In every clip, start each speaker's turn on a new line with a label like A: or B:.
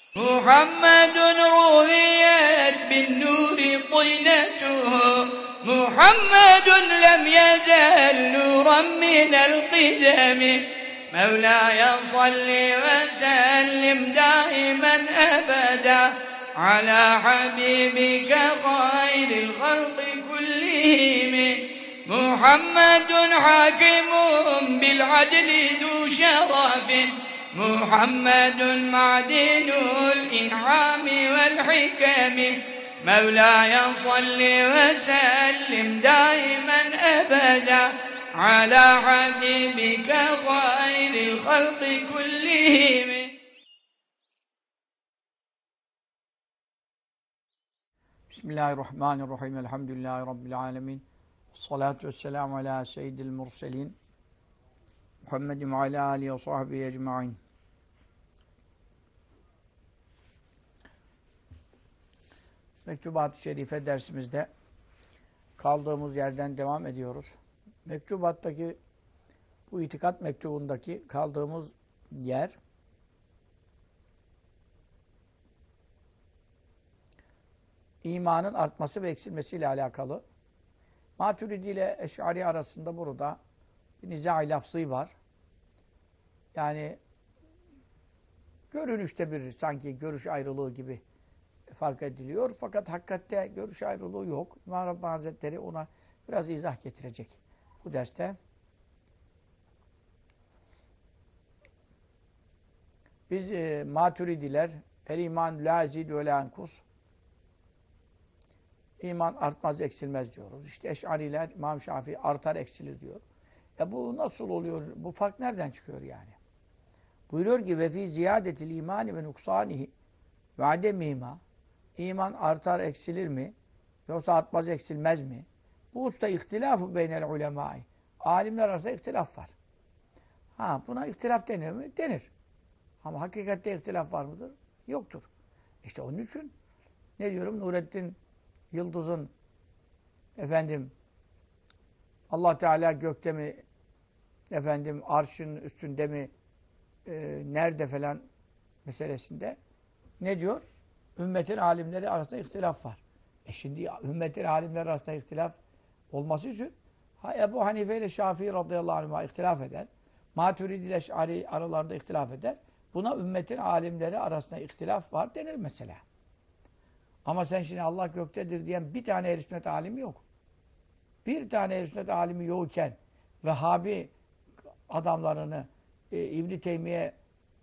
A: محمد رويت بالنور طينته محمد لم يزل نورا من القدم مولاي صل وسلم دائما أبدا على حبيبك خير الخلق كلهم محمد حاكم بالعدل ذو شرف محمد معدن الإنعام والحكم مولاي صل وسلم دائما أبدا على حبيبك خير الخلق كلهم.
B: Bismillahirrahmanirrahim. Elhamdülillahi Rabbil alemin. Salatu vesselamu ala seyyidil murselin. Muhammedin ve ala alihi ve sahbihi ecma'in. Mektubat-ı Şerife dersimizde kaldığımız yerden devam ediyoruz. Mektubattaki, bu itikat mektubundaki kaldığımız yer imanın artması ve eksilmesiyle alakalı. Maturidi ile Eş'ari arasında burada bir niza-i lafzı var. Yani görünüşte bir sanki görüş ayrılığı gibi fark ediliyor. Fakat hakikatte görüş ayrılığı yok. İmam Rabbani Hazretleri ona biraz izah getirecek bu derste. Biz Maturidiler el-iman la yazidu ve la yankus, İman artmaz, eksilmez diyoruz. İşte Eş'ariler, İmam Şafii artar, eksilir diyor. Bu nasıl oluyor? Bu fark nereden çıkıyor yani? Buyuruyor ki ve fî ziyadetil imani ve nuksanihi ve ademihima, İman artar, eksilir mi? Yoksa artmaz, eksilmez mi? Bu usta ihtilafı beynel ulemâi. Alimler arasında ihtilaf var. Buna ihtilaf denir mi? Denir. Ama hakikatte ihtilaf var mıdır? Yoktur. İşte onun için ne diyorum? Nurettin Yıldız'ın Allah Teala gökte mi, arşın üstünde mi, nerede falan meselesinde ne diyor? Ümmetin alimleri arasında ihtilaf var. Şimdi ümmetin alimleri arasında ihtilaf olması için Ebu Hanife ile Şafii radıyallahu anh'a ihtilaf eder. Maturidi ile Eş'ari aralarında ihtilaf eder. Buna ümmetin alimleri arasında ihtilaf var denir mesela. Ama sen şimdi Allah göktedir diyen bir tane ehl-i sünnet alimi yok. Bir tane ehl-i sünnet alimi yokken Vehhabi adamlarını İbn-i Teymiye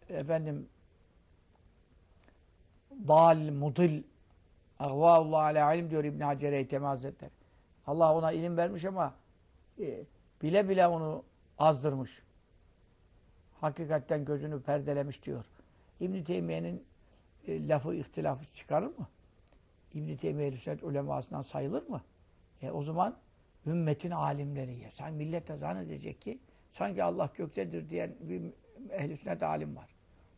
B: dal, mudil, agvâullah alâ ilim diyor İbn-i Hacer Eytemi Hazretleri. Allah ona ilim vermiş ama bile bile onu azdırmış. Hakikatten gözünü perdelemiş diyor. İbn-i Teymiye'nin lafı ihtilafı çıkarır mı? İbn-i Teymiye ehl-i sünnet ulemasından sayılır mı? O zaman ümmetin alimleri sen millet de zannedecek ki sanki Allah göktedir diyen bir ehl-i sünnet alim var.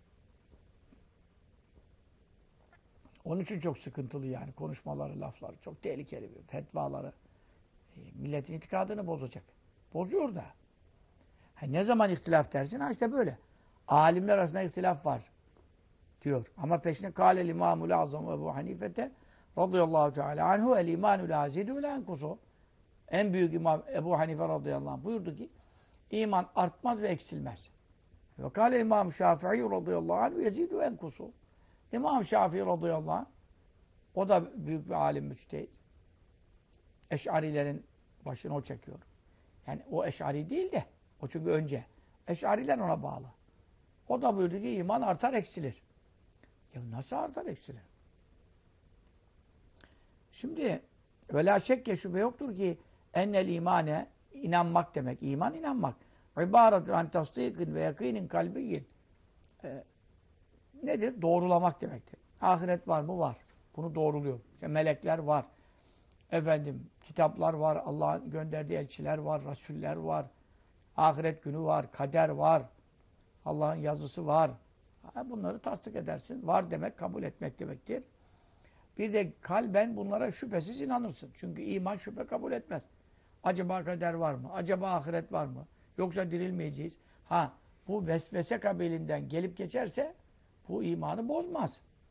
B: Onun için çok sıkıntılı yani. Konuşmaları, lafları çok tehlikeli. Fetvaları. Milletin itikadını bozacak. Bozuyor da. Ne zaman ihtilaf dersin? İşte böyle. Alimler arasında ihtilaf var diyor. Ama peşine kâlel imâmul azam Ebu Hanifete radıyallahu teâlâ anhu el imânul azidu ve lenkusu. En büyük imam Ebu Hanife radıyallahu anh buyurdu ki iman artmaz ve eksilmez. Ve kâlel imâm Şafii radıyallahu anh yezidu ve enkusu. İmam Şafii radıyallahu anh o da büyük bir alim müçtehid. Eş'arilerin başını o çekiyor. Yani o Eş'ari değil de o çünkü önce. Eş'ariler ona bağlı. O da buyurdu ki iman artar eksilir. Ya nasıl artar eksilir? Şimdi ve la şekke şüphe yoktur ki ennel imane inanmak demek. İman inanmak. İbaretun an tasdikin ve yakinin kalbiyin. Nedir? Doğrulamak demektir. Ahiret var mı? Var. Bunu doğruluyor. İşte melekler var. Kitaplar var. Allah'ın gönderdiği elçiler var. Rasuller var. Ahiret günü var. Kader var. Allah'ın yazısı var. Bunları tasdik edersin. Var demek, kabul etmek demektir. Bir de kalben bunlara şüphesiz inanırsın. Çünkü iman şüphe kabul etmez. Acaba kader var mı? Acaba ahiret var mı? Yoksa dirilmeyeceğiz. Bu vesvese kabilinden gelip geçerse bu imanı bozmaz.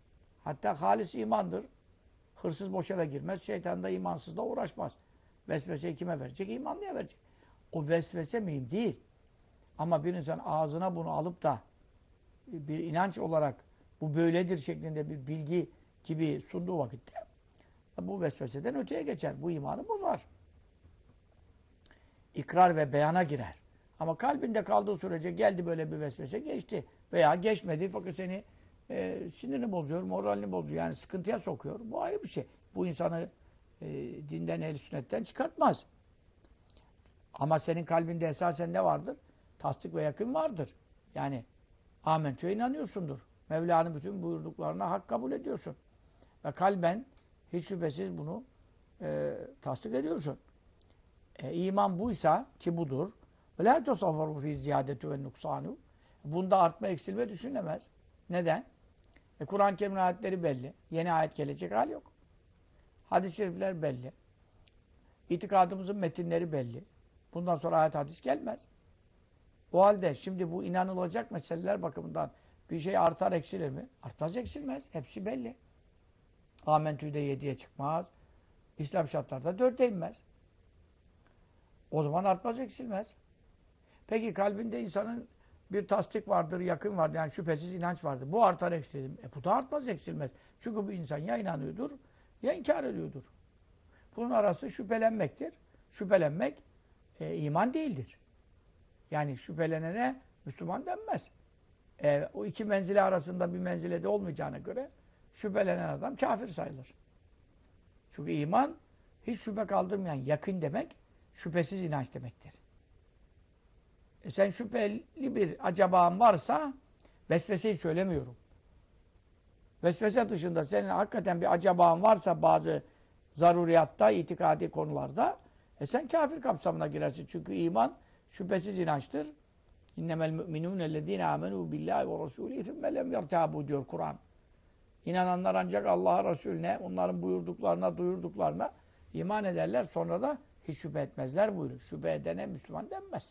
B: Hatta halis imandır. Hırsız boş eve girmez. Şeytan da imansızla uğraşmaz. Vesveseyi kime verecek? İmanlıya verecek. O vesvese mühim değil. Ama bir insan ağzına bunu alıp da bir inanç olarak bu böyledir şeklinde bir bilgi gibi sunduğu vakitte bu vesveseden öteye geçer. Bu imanı bozar. İkrar ve beyana girer. Ama kalbinde kaldığı sürece geldi böyle bir vesvese geçti. Veya geçmedi fakat seni sinirini bozuyor, moralini bozuyor. Yani sıkıntıya sokuyor. Bu ayrı bir şey. Bu insanı dinden, ehl-i sünnetten çıkartmaz. Ama senin kalbinde esasen ne vardır? Tasdik ve yakın vardır. Yani amentü'ye inanıyorsundur. Mevla'nın bütün buyurduklarına hak kabul ediyorsun. Ve kalben hiç şüphesiz bunu tasdik ediyorsun. İman buysa ki budur. وَلَا تَصَفَّرُوا فِي زِيَادَةُ وَالنُّقْصَانُ Bunda artma, eksilme düşünemez. Neden? Kur'an-ı Kerim'in ayetleri belli. Yeni ayet gelecek hal yok. Hadis-i şerifler belli. İtikadımızın metinleri belli. Bundan sonra ayet hadis gelmez. O halde şimdi bu inanılacak meseleler bakımından bir şey artar eksilir mi? Artmaz eksilmez. Hepsi belli. Amentü'de 7'ye çıkmaz. İslam şartlarda 4'e inmez. O zaman artmaz eksilmez. Peki kalbinde insanın bir tasdik vardır, yakın vardır. Yani şüphesiz inanç vardır. Bu artar eksilir mi? Bu da artmaz eksilmez. Çünkü bu insan ya inanıyordur ya inkar ediyordur. Bunun arası şüphelenmektir. Şüphelenmek iman değildir. Yani şüphelenene Müslüman denmez. O iki menzile arasında bir menzilede olmayacağına göre şüphelenen adam kafir sayılır. Çünkü iman hiç şüphe kaldırmayan yakın demek şüphesiz inanç demektir. Sen şüpheli bir acabağın varsa vesveseyi söylemiyorum. Vesvese dışında senin hakikaten bir acabağın varsa bazı zaruriyatta, itikadi konularda sen kafir kapsamına girersin. Çünkü iman şüphesiz inançtır. İnnemel mü'minûne ellezîne âmenû billâhi ve rasûlî thumme lem yertâbû diyor Kur'an. İnananlar ancak Allah'a, Resulüne, onların buyurduklarına, duyurduklarına iman ederler. Sonra da hiç şüphe etmezler buyuruyor. Şüphe edene Müslüman denmez.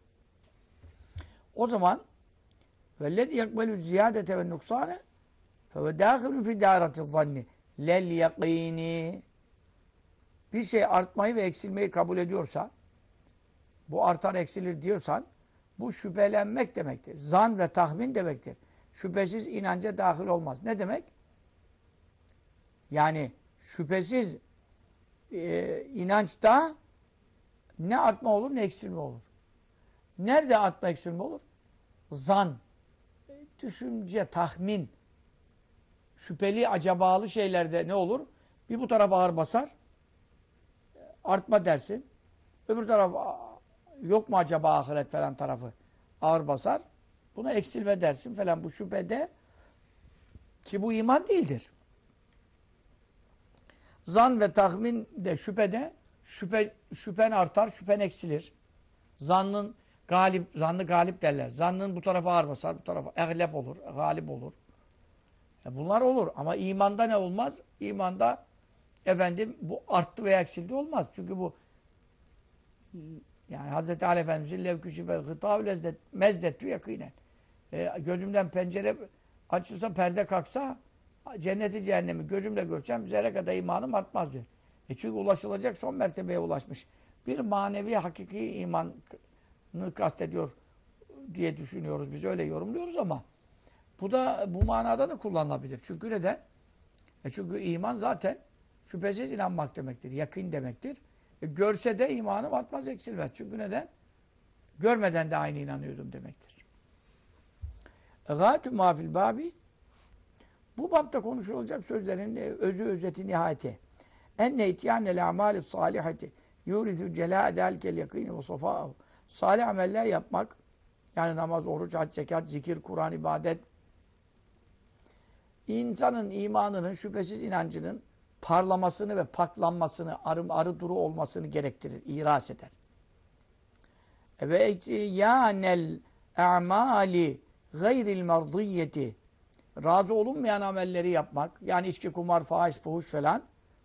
B: O zaman وَالَّذِي يَقْبَلُ الزِّيَادَةَ وَالنُّقْصَانَ فَهُوَ دَاخِلُ فِي دَارَةِ الظَّنِّ لَلْيَقِينِ Bir şey artmayı ve eksilmeyi kabul ediyorsa, bu artar eksilir diyorsan, bu şüphelenmek demektir. Zan ve tahmin demektir. Şüphesiz inanca dahil olmaz. Ne demek? Yani şüphesiz inançta ne artma olur ne eksilme olur. Nerede artma eksilme olur? Zan, düşünce, tahmin, şüpheli, acabalı şeylerde ne olur? Bir bu tarafa ağır basar, artma dersin. Öbür taraf yok mu acaba ahiret falan tarafı ağır basar. Buna eksilme dersin falan. Bu şüphede ki bu iman değildir. Zan ve tahmin de şüphede şüphen artar, şüphen eksilir. Zannı galip derler. Zannın bu tarafa ağır basar, bu tarafa eglep olur, galip olur. Bunlar olur ama imanda ne olmaz? İmanda bu arttı veya eksildi olmaz. Çünkü bu yani Hz. Ali Efendimiz'in levküşifel gıtâv lezzet mezdettü yakînen. Gözümden pencere açılsa, perde kalksa cenneti cehennemi gözümle görsem zerre kadar imanım artmaz diyor. Çünkü ulaşılacak son mertebeye ulaşmış. Bir manevi hakiki imanı kastediyor diye düşünüyoruz. Biz öyle yorumluyoruz ama bu da bu manada da kullanılabilir. Çünkü neden? Çünkü iman zaten şüphesiz inanmak demektir. Yakın demektir. Görse de imanım artmaz eksilmez. Çünkü neden? Görmeden de aynı inanıyordum demektir. Gâtü mâfil bâbi bu babda konuşulacak sözlerin özü, özeti, nihayeti. Enne itiyânel a'mâli sâlihati yûrizü celâ dâlikel yakîni ve safâhu. Salih ameller yapmak, yani namaz, oruç, hac, zekat, zikir, Kur'an, ibadet, insanın imanının, şüphesiz inancının parlamasını ve paklanmasını, arı duru olmasını gerektirir, iras eder. Ve itiyânel a'mâli gayril merdiyyeti razı olunmayan amelleri yapmak, yani içki, kumar, faiz, fuhuş falan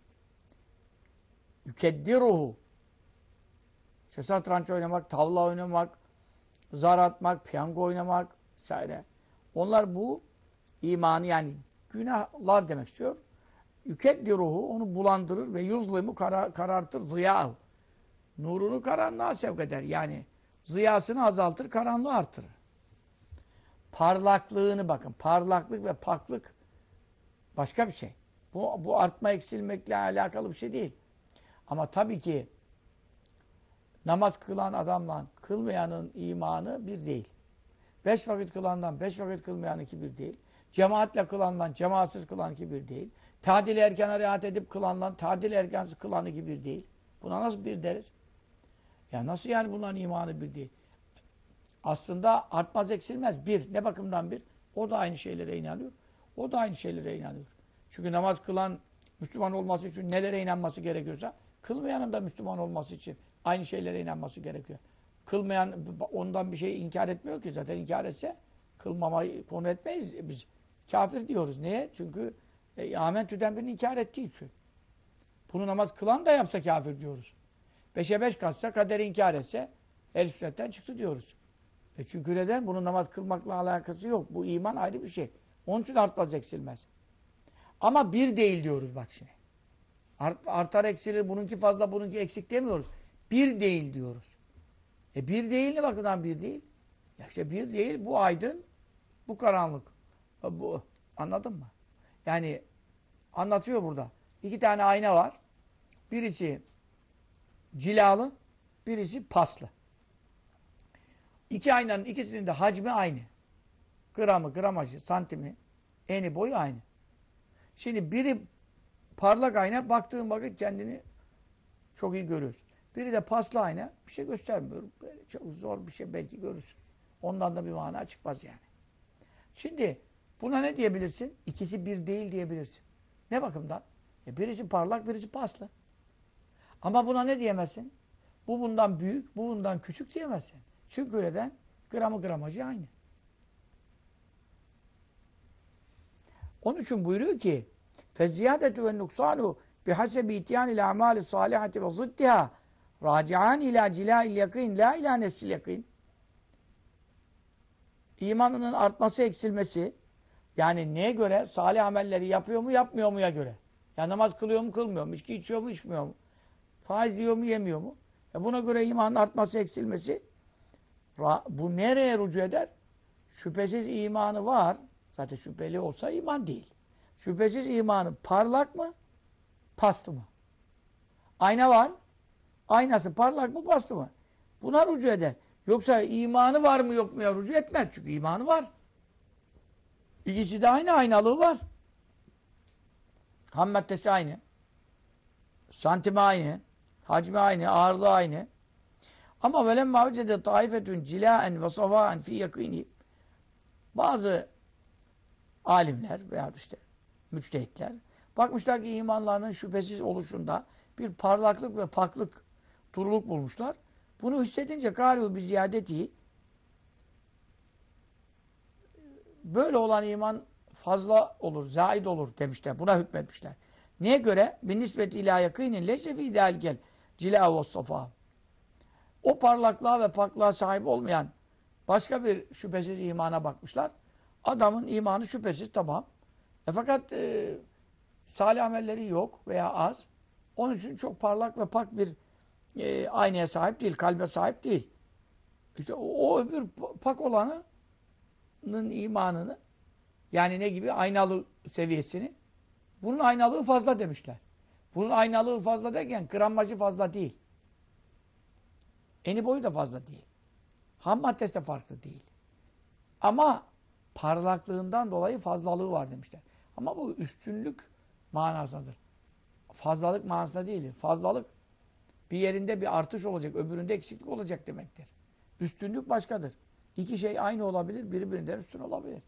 B: yükeddiruhu işte satranç oynamak, tavla oynamak, zar atmak, piyango oynamak vesaire. Onlar bu imanı yani günahlar demek istiyor. Yükeddiruhu onu bulandırır ve yuzlimu karartır ziyahu. Nurunu karanlığa sevk eder. Yani ziyasını azaltır, karanlığı artırır. Parlaklığını bakın. Parlaklık ve paklık başka bir şey. Bu artma eksilmekle alakalı bir şey değil. Ama tabii ki namaz kılan adamla kılmayanın imanı bir değil. 5 vakit kılandan 5 vakit kılmayanınki bir değil. Cemaatle kılandan cemaatsiz kılanınki bir değil. Tadil erkana riayet edip kılandan tadil erkansız kılanınki bir değil. Buna nasıl bir deriz? Ya nasıl yani bunların imanı bir değil? Aslında artmaz eksilmez. Bir. Ne bakımdan bir? O da aynı şeylere inanıyor. O da aynı şeylere inanıyor. Çünkü namaz kılan Müslüman olması için nelere inanması gerekiyorsa kılmayanın da Müslüman olması için aynı şeylere inanması gerekiyor. Kılmayan ondan bir şey inkar etmiyor ki. Zaten inkar etse kılmamayı konu etmeyiz biz. Kafir diyoruz. Niye? Çünkü amentüden birini inkar ettiği için. Bunu namaz kılan da yapsa kafir diyoruz. 5'e 5 katsa, kaderi inkar etse el sünnetten çıktı diyoruz. Çünkü neden? Bunun namaz kılmakla alakası yok. Bu iman ayrı bir şey. Onun için artmaz eksilmez. Ama bir değil diyoruz bak şimdi. Artar eksilir, bununki fazla, bununki eksik demiyoruz. Bir değil diyoruz. Bir değil ne bakımdan bir değil? Ya işte bir değil, bu aydın, bu karanlık. Bu, anladın mı? Yani anlatıyor burada. 2 tane ayna var. Birisi cilalı, birisi paslı. 2 aynanın ikisinin de hacmi aynı. Gramı, gramajı, santimi, eni, boyu aynı. Şimdi biri parlak ayna, baktığın vakit kendini çok iyi görüyorsun. Biri de paslı ayna, bir şey göstermiyor. Böyle çok zor bir şey belki görürsün. Ondan da bir mana çıkmaz yani. Şimdi buna ne diyebilirsin? İkisi bir değil diyebilirsin. Ne bakımdan? Birisi parlak, birisi paslı. Ama buna ne diyemezsin? Bu bundan büyük, bu bundan küçük diyemezsin. Çünkü neden? Gramı gramajı aynı. Onun için buyuruyor ki فَالزِّيَادَةُ وَالنُّقْصَانُ بِحَسَبِ اِتْيَانِ الْاَعْمَالِ الصَّالِحَةِ وَضِدِّهَا رَاجِعَانِ اِلَى جِلَاءِ الْيَقِينِ لَا اِلَى نَفْسِ الْيَقِينِ. İmanının artması, eksilmesi, yani neye göre? Salih amelleri yapıyor mu, yapmıyor muya göre. Ya namaz kılıyor mu, kılmıyor mu? İçki içiyor mu, içmiyor mu? Faiz yiyor mu, yemiyor mu? Buna göre imanın artması, eksilmesi, bu nereye rücu eder? Şüphesiz imanı var. Zaten şüpheli olsa iman değil. Şüphesiz imanı parlak mı, paslı mı? Ayna var. Aynası parlak mı, paslı mı? Buna rücu eder. Yoksa imanı var mı yok mu ya rücu etmez. Çünkü imanı var. İkisi de aynı, aynalığı var. Ham maddesi aynı. Santimi aynı. Hacmi aynı, ağırlığı aynı. Ama velemma vecede taifetun cilaen ve safâen fî yakînî. Bazı alimler veya işte müçtehitler bakmışlar ki imanlarının şüphesiz oluşunda bir parlaklık ve paklık, duruluk bulmuşlar. Bunu hissedince gâlû bi ziyadeti, böyle olan iman fazla olur, zaid olur demişler. Buna hükmetmişler. Neye göre? Bin nispeti ilâ yakînin leyse fî dâlikel cilâ ve safâ. O parlaklığa ve paklığa sahip olmayan başka bir şüphesiz imana bakmışlar. Adamın imanı şüphesiz, tamam. Fakat salih amelleri yok veya az. Onun için çok parlak ve pak bir aynaya sahip değil, kalbe sahip değil. İşte o öbür pak olanın imanını, yani ne gibi? Aynalı seviyesini. Bunun aynalığı fazla demişler. Bunun aynalığı fazla derken gramajı fazla değil. Eni boyu da fazla değil. Ham maddesi de farklı değil. Ama parlaklığından dolayı fazlalığı var demişler. Ama bu üstünlük manasındadır. Fazlalık manasında değil. Fazlalık bir yerinde bir artış olacak, öbüründe eksiklik olacak demektir. Üstünlük başkadır. İki şey aynı olabilir, birbirinden üstün olabilir.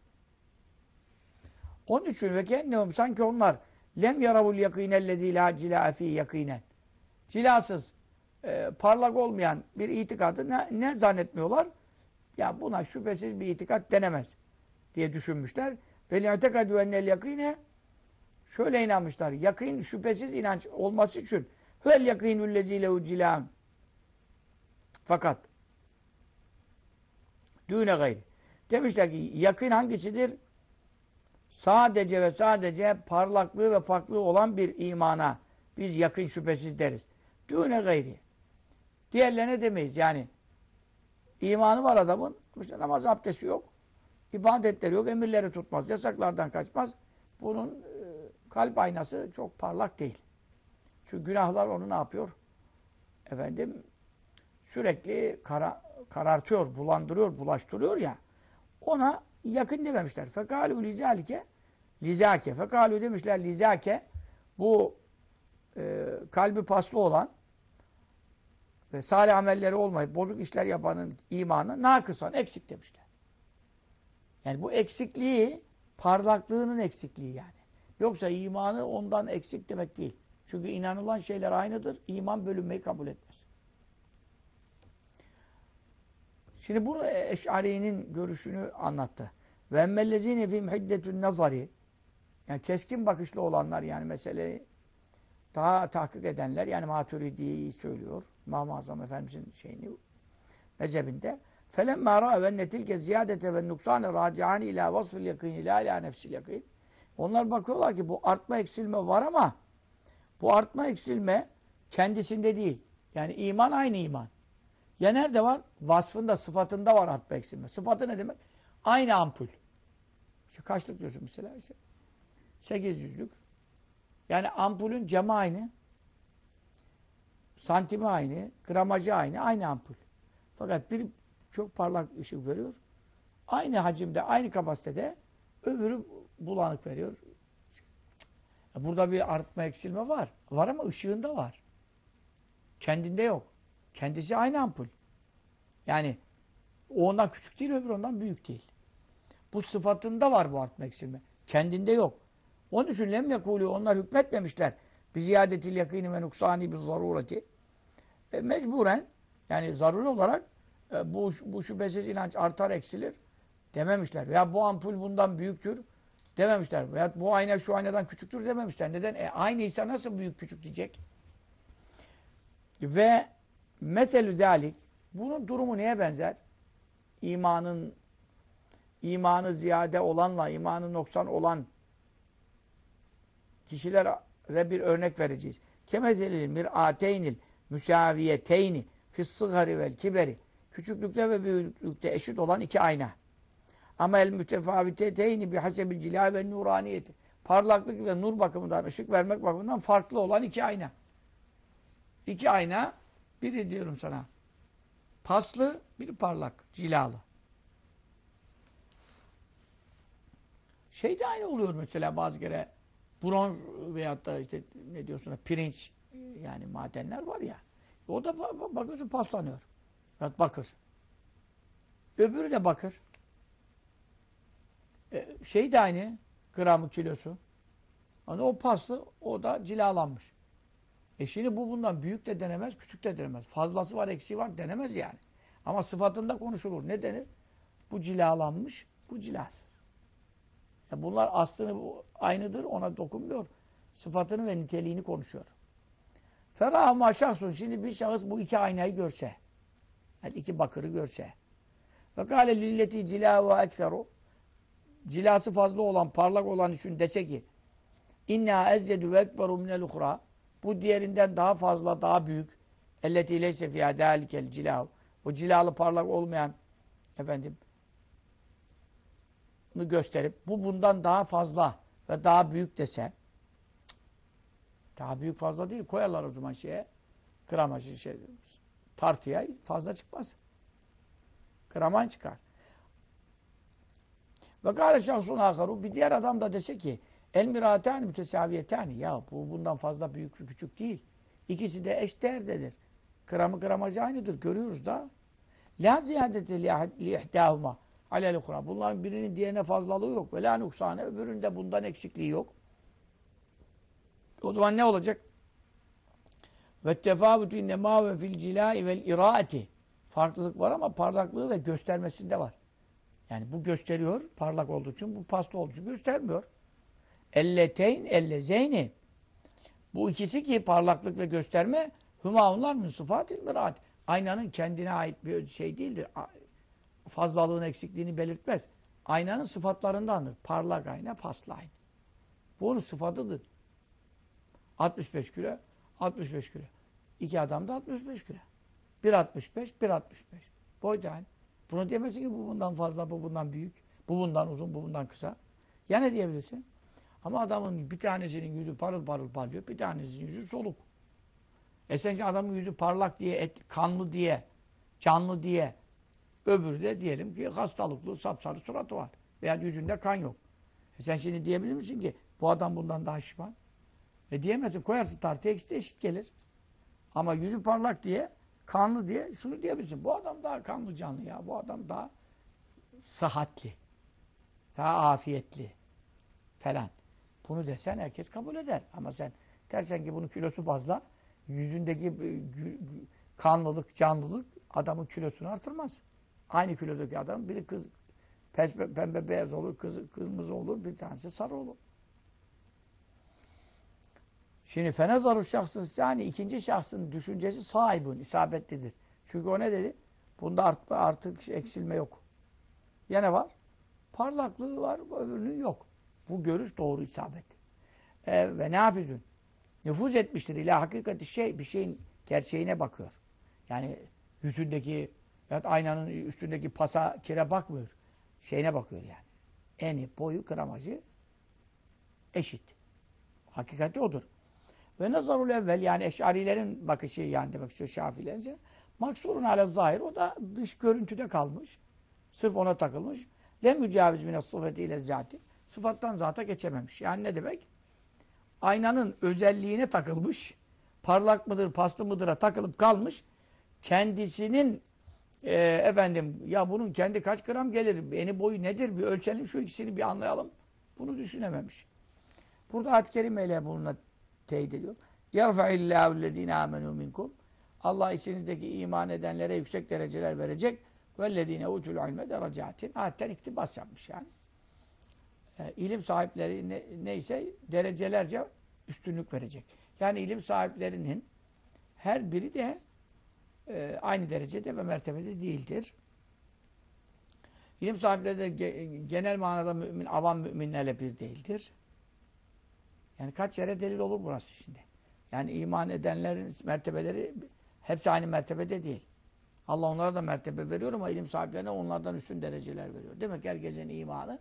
B: Onun için ve kendihum, sanki onlar lem yaravul yakînellezî lâ cilâ fî yakînen. Cilasız, parlak olmayan bir itikadı ne zannetmiyorlar? Ya buna şüphesiz bir itikat denemez diye düşünmüşler. وَلِيَعْتَقَدُوا اَنَّ الْيَقِينَ, şöyle inanmışlar. Yakîn, şüphesiz inanç olması için هُوَ الْيَقِينُ الَّذ۪ي لَهُ جِلَاءٌ. Fakat düğüne gayri. Demişler ki yakîn hangisidir? sadece ve sadece parlaklığı ve paklığı olan bir imana biz yakın şüphesiz deriz. Düne gayri. Diğerlerine demeyiz. Yani imanı var adamın. İşte namaz, abdesti yok. İbadetleri yok. Emirleri tutmaz. Yasaklardan kaçmaz. Bunun kalp aynası çok parlak değil. Çünkü günahlar onu ne yapıyor? Efendim sürekli karartıyor, bulandırıyor, bulaştırıyor ya. Ona yakın dememişler. Fekâlû lizâlike lizâke. Fekâlû demişler lizâke. Bu kalbi paslı olan ve salih amelleri olmayıp bozuk işler yapanın imanı nakısan, eksik demişler. Yani bu eksikliği parlaklığının eksikliği yani. Yoksa imanı ondan eksik demek değil. Çünkü inanılan şeyler aynıdır. İman bölünmeyi kabul etmez. Şimdi bunu Eş'ari'nin görüşünü anlattı. Ve emmellezine fîm hiddetün nazari, yani keskin bakışlı olanlar, yani meseleyi daha tahkik edenler, yani Maturidi'yi söylüyor. İmam-ı Azam Efendimiz'in şeyini, mezhebinde. فَلَمَّا رَأَوَ اَنَّ تِلْكَ زِيَادَةَ وَالنُّقْصَانَ رَاجِعَانِ اِلٰى وَصْفِ الْيَقِينِ لَا اِلٰى نَفْسِ الْيَقِينِ. Onlar bakıyorlar ki bu artma eksilme var ama bu artma eksilme kendisinde değil. Yani iman aynı iman. Ya nerede var? Vasfında, sıfatında var artma eksilme. Sıfatı ne demek? Aynı ampul. İşte kaçlık diyorsun mesela? İşte 800'lük. Yani ampulün camı aynı. Santimi aynı. Gramajı aynı. Aynı ampul. Fakat biri çok parlak ışık veriyor. Aynı hacimde, aynı kapasitede, öbürü bulanık veriyor. Burada bir artma eksilme var. Var ama ışığında var. Kendinde yok. Kendisi aynı ampul. Yani o ondan küçük değil, öbürü ondan büyük değil. Bu sıfatında var bu artma eksilme. Kendinde yok. Onun için lem yekûlû, onlar hükmetmemişler. Bi ziyadetil yakîni ve nuksâni bi zarûreti. Mecburen, yani zaruri olarak bu şüphesiz inanç artar eksilir dememişler. Veya bu ampul bundan büyüktür dememişler. Veya bu ayna şu aynadan küçüktür dememişler. Neden? Aynıysa nasıl büyük küçük diyecek? Ve meselü zâlik, bunun durumu neye benzer? İmanı ziyade olanla imanı noksan olan kişilere bir örnek vereceğiz. Kemezelil mir'ateynil müsaviyeteyni fi's-sıgari vel kiberi. Küçüklükte ve büyüklükte eşit olan iki ayna. Ama el mütefaviteteyni bihasebil cilâ ve nuraniyeti. Parlaklık ve nur bakımından, ışık vermek bakımından farklı olan iki ayna. İki ayna, biri diyorum sana paslı, biri parlak, cilalı. Şey de aynı oluyor mesela bazı kere bronz veyahut da işte ne diyorsun pirinç, yani madenler var ya. O da bakıyorsun paslanıyor. Evet, bakır. Öbürü de bakır. Şey de aynı, gramı, kilosu. Yani o paslı, o da cilalanmış. Şimdi bu bundan büyük de denemez, küçük de denemez. Fazlası var, eksiği var denemez yani. Ama sıfatında konuşulur. Ne denir? Bu cilalanmış, bu cilasız. Bunlar aslını aynıdır, ona dokunmuyor. Sıfatını ve niteliğini konuşuyor. Ferahma şahsun. Şimdi bir şahıs bu iki aynayı görse, yani iki bakırı görse. Ve kâle lilleti cilâ ve ekferu. Cilası fazla olan, parlak olan için dese ki İnna ezzedu ve ekberu minel uhra. Bu diğerinden daha fazla, daha büyük. Elleti leyse fiyâ dâlikel cilâhu. O cilalı parlak olmayan efendim gösterip bu bundan daha fazla ve daha büyük dese, daha büyük fazla değil, koyarlar o zaman şeye, gramajı tartıya fazla çıkmaz. Graman çıkar. Ve gâle şahsun âkharu, bir diğer adam da dese ki el mirâtâni mütesâviyetâni, ya bu bundan fazla büyük ve küçük değil. İkisi de eşdeğerdedir. Gramajı aynıdır. Görüyoruz da. Lâ ziyâdete li'ihdâhuma alel ukra. Bunların birinin diğerine fazlalığı yok. Ve lâ nuksâne, öbüründe bundan eksikliği yok. O zaman ne olacak? Ve tefâvutu innemâ ve fil cilâi vel irâeti. Farklılık var ama parlaklığı ve göstermesinde var. Yani bu gösteriyor, parlak olduğu için, bu paslı olduğu için göstermiyor. Elleteyn, ellezeyni. Bu ikisi ki parlaklık ve gösterme, hümaunlar min sıfatil mirâet. Aynanın kendine ait bir şey değildir. Fazlalığın eksikliğini belirtmez. aynanın sıfatlarındandır. Parlak ayna, paslı ayna. Bu onun sıfatıdır. 65 kilo, 65 kilo. İki adam da 65 kilo. 1.65, 1.65. Boy da aynı. Bunu diyemezsin ki bu bundan fazla, bu bundan büyük, bu bundan uzun, bu bundan kısa. Ya ne diyebilirsin? Ama adamın bir tanesinin yüzü parıl parıl parlıyor, bir tanesinin yüzü soluk. Sen adamın yüzü parlak diye, kanlı diye, canlı diye, öbürü de diyelim ki hastalıklı, sapsarı suratı var. Veya yüzünde kan yok. Sen şimdi diyebilir misin ki bu adam bundan daha şişman? Diyemezsin. Koyarsın tartıya, ikisi de eşit gelir. Ama yüzü parlak diye, kanlı diye şunu diyebilirsin. Bu adam daha kanlı canlı ya. Bu adam daha sıhhatli. Daha afiyetli. Falan. Bunu desen herkes kabul eder. Ama sen dersen ki bunun kilosu fazla, yüzündeki kanlılık, canlılık adamın kilosunu artırmaz. Aynı kilodaki adam biri kız pembe beyaz olur, kırmızı olur, bir tanesi sarı olur. Şimdi fenezaru şahsın yani ikinci şahsın düşüncesi sahibun, isabetlidir. Çünkü o ne dedi? Bunda artık eksilme yok. Ya ne var? Parlaklığı var, öbürünün yok. Bu görüş doğru isabet. Ve nafizün. Nüfuz etmiştir ila hakikati şey, bir şeyin gerçeğine bakıyor. Yani yüzündeki aynanın üstündeki pasa kire bakmıyor. Şeyine bakıyor yani. Eni, boyu, gramajı eşit. Hakikati odur. Ve nazarul evvel yani eşarilerin bakışı yani demek istiyor Şafilerince. Maksurun ale zahir. O da dış görüntüde kalmış. Sırf ona takılmış. Lem mücaviz mine sıfati ile zati. Sıfattan zata geçememiş. Yani ne demek? Aynanın özelliğine takılmış. Parlak mıdır, paslı mıdır'a takılıp kalmış. Kendisinin ya bunun kendi kaç gram gelir, eni boyu nedir bir ölçelim, şu ikisini bir anlayalım. Bunu düşünememiş. Burada ayet-i kerimeyle bununla teyit ediyor. يَرْفَعِ اللّٰهُ الَّذ۪ينَ آمَنُوا مِنْكُمْ Allah içinizdeki iman edenlere yüksek dereceler verecek. وَالَّذ۪ينَ اُوتُوا الْعِلْمَ دَرَجَاتٍ ayetten iktibas yapmış yani. İlim sahipleri neyse derecelerce üstünlük verecek. Yani ilim sahiplerinin her biri de aynı derecede ve mertebede değildir. İlim sahipleri de genel manada mümin, avam müminlerle bir değildir. Yani kaç yere delil olur burası şimdi. Yani iman edenlerin mertebeleri hepsi aynı mertebede değil. Allah onlara da mertebe veriyor ama ilim sahiplerine onlardan üstün dereceler veriyor. Demek ki herkesin imanı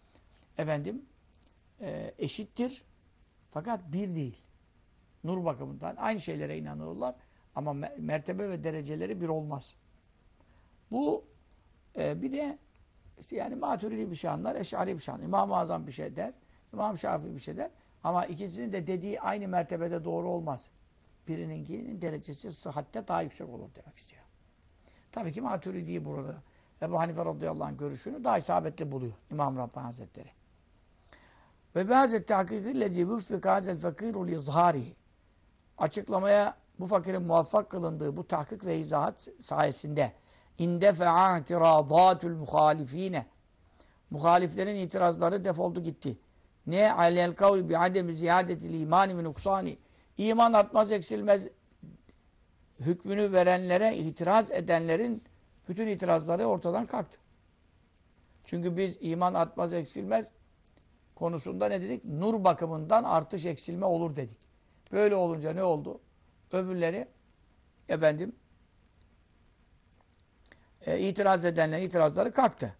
B: eşittir. Fakat bir değil. Nur bakımından aynı şeylere inanıyorlar ama mertebe ve dereceleri bir olmaz. Bu bir de işte yani Maturidi bir şey anlar, Eş'ari bir şey anlar. İmam-ı Azam bir şey der, İmam Şafii bir şey der. Ama ikisinin de dediği aynı mertebede doğru olmaz. Birininkinin derecesi sıhhatte daha yüksek olur demek istiyor. Tabii ki Maturidi'yi burada Ebu Hanife radıyallahu anh görüşünü daha isabetli buluyor İmam Rabbani Hazretleri. Ve bâzette hakîkillezî vüffika hazel fakîrul izhâri açıklamaya bu fakirin muvaffak kılındığı bu tahkik ve izahat sayesinde indefe'a itiradâtul muhalifîne muhaliflerin itirazları defoldu gitti. Ne alel kavl bi ademi ziyadetil imani min nuksani iman artmaz eksilmez hükmünü verenlere itiraz edenlerin bütün itirazları ortadan kalktı. Çünkü biz iman artmaz eksilmez konusunda ne dedik? Nur bakımından artış eksilme olur dedik. Böyle olunca ne oldu? Öbürleri itiraz edenlerin itirazları kalktı.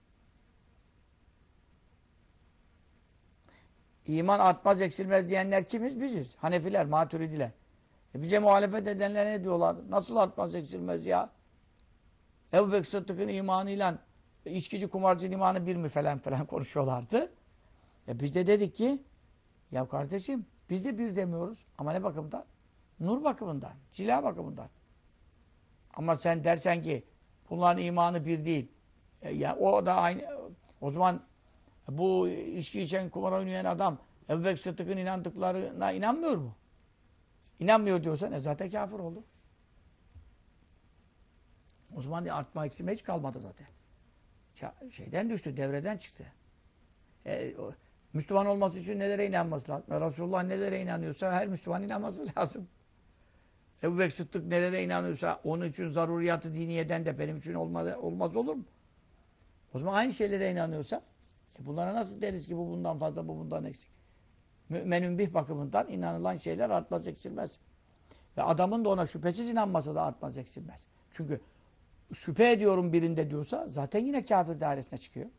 B: İman artmaz eksilmez diyenler kimiz? Biziz. Hanefiler, Maturidiler. Bize muhalefet edenler ne diyorlar? Nasıl artmaz eksilmez ya? Ebu Bekir Sıddık'ın imanıyla içkici kumarcının imanı bir mi falan konuşuyorlardı. Biz de dedik ki ya kardeşim biz de bir demiyoruz. Ama ne bakımdan? Nur bakımından, cila bakımından. Ama sen dersen ki bunların imanı bir değil. Ya o da aynı. O zaman bu içki içen, kumar oynayan adam Ebu Bekir Sıddık'ın inandıklarına inanmıyor mu? İnanmıyor diyorsan zaten kafir oldu. O zaman artma eksilme hiç kalmadı zaten. Şeyden düştü, devreden çıktı. Müslüman olması için nelere inanması lazım? Resulullah nelere inanıyorsa her Müslüman inanması lazım. Ebu Bekir Sıddık nelere inanıyorsa onun için zaruriyatı diniyeden de benim için olmaz olur mu? O zaman aynı şeylere inanıyorsa bunlara nasıl deriz ki bu bundan fazla, bu bundan eksik? Mü'menün bih bakımından inanılan şeyler artmaz, eksilmez. Ve adamın da ona şüphesiz inanması da artmaz, eksilmez. Çünkü şüphe ediyorum birinde diyorsa zaten yine kafir dairesine çıkıyor.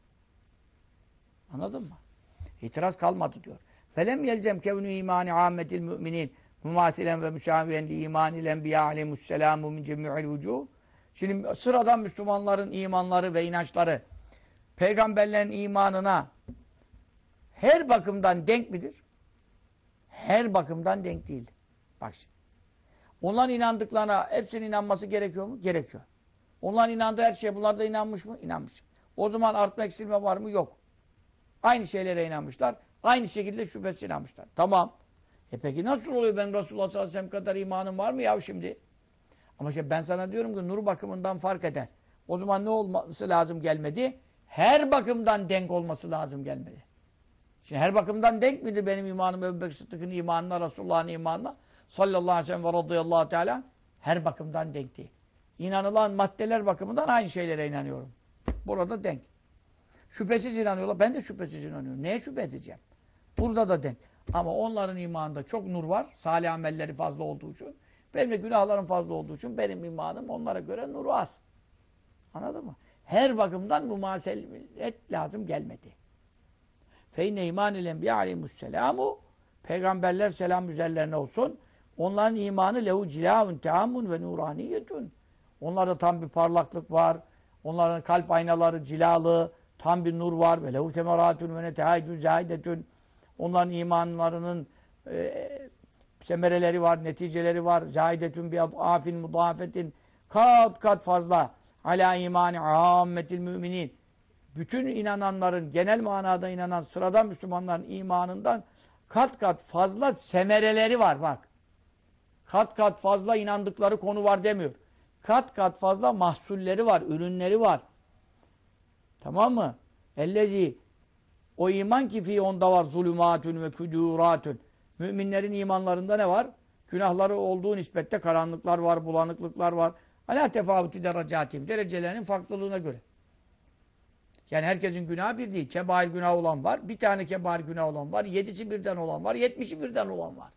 B: Anladın mı? İtiraz kalmadı diyor. Velem yelcem kevnü imani ammetil müminin mümasilen ve müşaviyen li imanil enbiya aleyhimusselamu min cemi'il vücuh. Şimdi sıradan Müslümanların imanları ve inançları peygamberlerin imanına her bakımdan denk midir? Her bakımdan denk değil. Bak şimdi. Onların inandıklarına hepsinin inanması gerekiyor mu? Gerekiyor. Onların inandığı her şeye bunlar da inanmış mı? İnanmış. O zaman artma eksilme var mı? Yok. Aynı şeylere inanmışlar. Aynı şekilde şüphesiz inanmışlar. Tamam. Peki nasıl oluyor benim Resulullah sallallahu aleyhi ve sellem kadar imanım var mı ya şimdi? Ama işte ben sana diyorum ki nur bakımından fark eder. O zaman ne olması lazım gelmedi? Her bakımdan denk olması lazım gelmedi. Şimdi her bakımdan denk midir benim imanım Ebu Bekir Sıddık'ın imanına, Resulullah'ın imanına? Sallallahu aleyhi ve sellem ve radıyallahu teala her bakımdan denk değil. İnanılan maddeler bakımından aynı şeylere inanıyorum. Burada denk. Şüphesiz inanıyorlar. Ben de şüphesiz inanıyorum. Neye şüphe edeceğim? Burada da denk. Ama onların imanında çok nur var. Salih amelleri fazla olduğu için. Benim de günahlarım fazla olduğu için benim imanım onlara göre nuru az. Anladın mı? Her bakımdan mumaselet lazım gelmedi. Feyne imanil enbiya aleyhimusselamu peygamberler selam üzerlerine olsun. Onların imanı lehu cilavun teamun ve nuraniyetun. Onlarda tam bir parlaklık var. Onların kalp aynaları cilalı, tam bir nur var. Ve lehu temeratun ve netehaycun zahidetun. Onların imanlarının semereleri var, neticeleri var. Zahidetun bi afin mudafetin. Kat kat fazla. Ala imani ammetil müminin. Bütün inananların, genel manada inanan sıradan Müslümanların imanından kat kat fazla semereleri var bak. Kat kat fazla inandıkları konu var demiyor. Kat kat fazla mahsulleri var, ürünleri var. Tamam mı? Ellezi o iman ki fi onda var zulümatün ve küdûrâtün. Müminlerin imanlarında ne var? Günahları olduğu nispette karanlıklar var, bulanıklıklar var. Alâ tefâvuti derecâtim. Derecelerinin farklılığına göre. Yani herkesin günahı bir değil. Kebair günah olan var. Bir tane kebair günah olan var. 7'si birden olan var. 70'i birden olan var.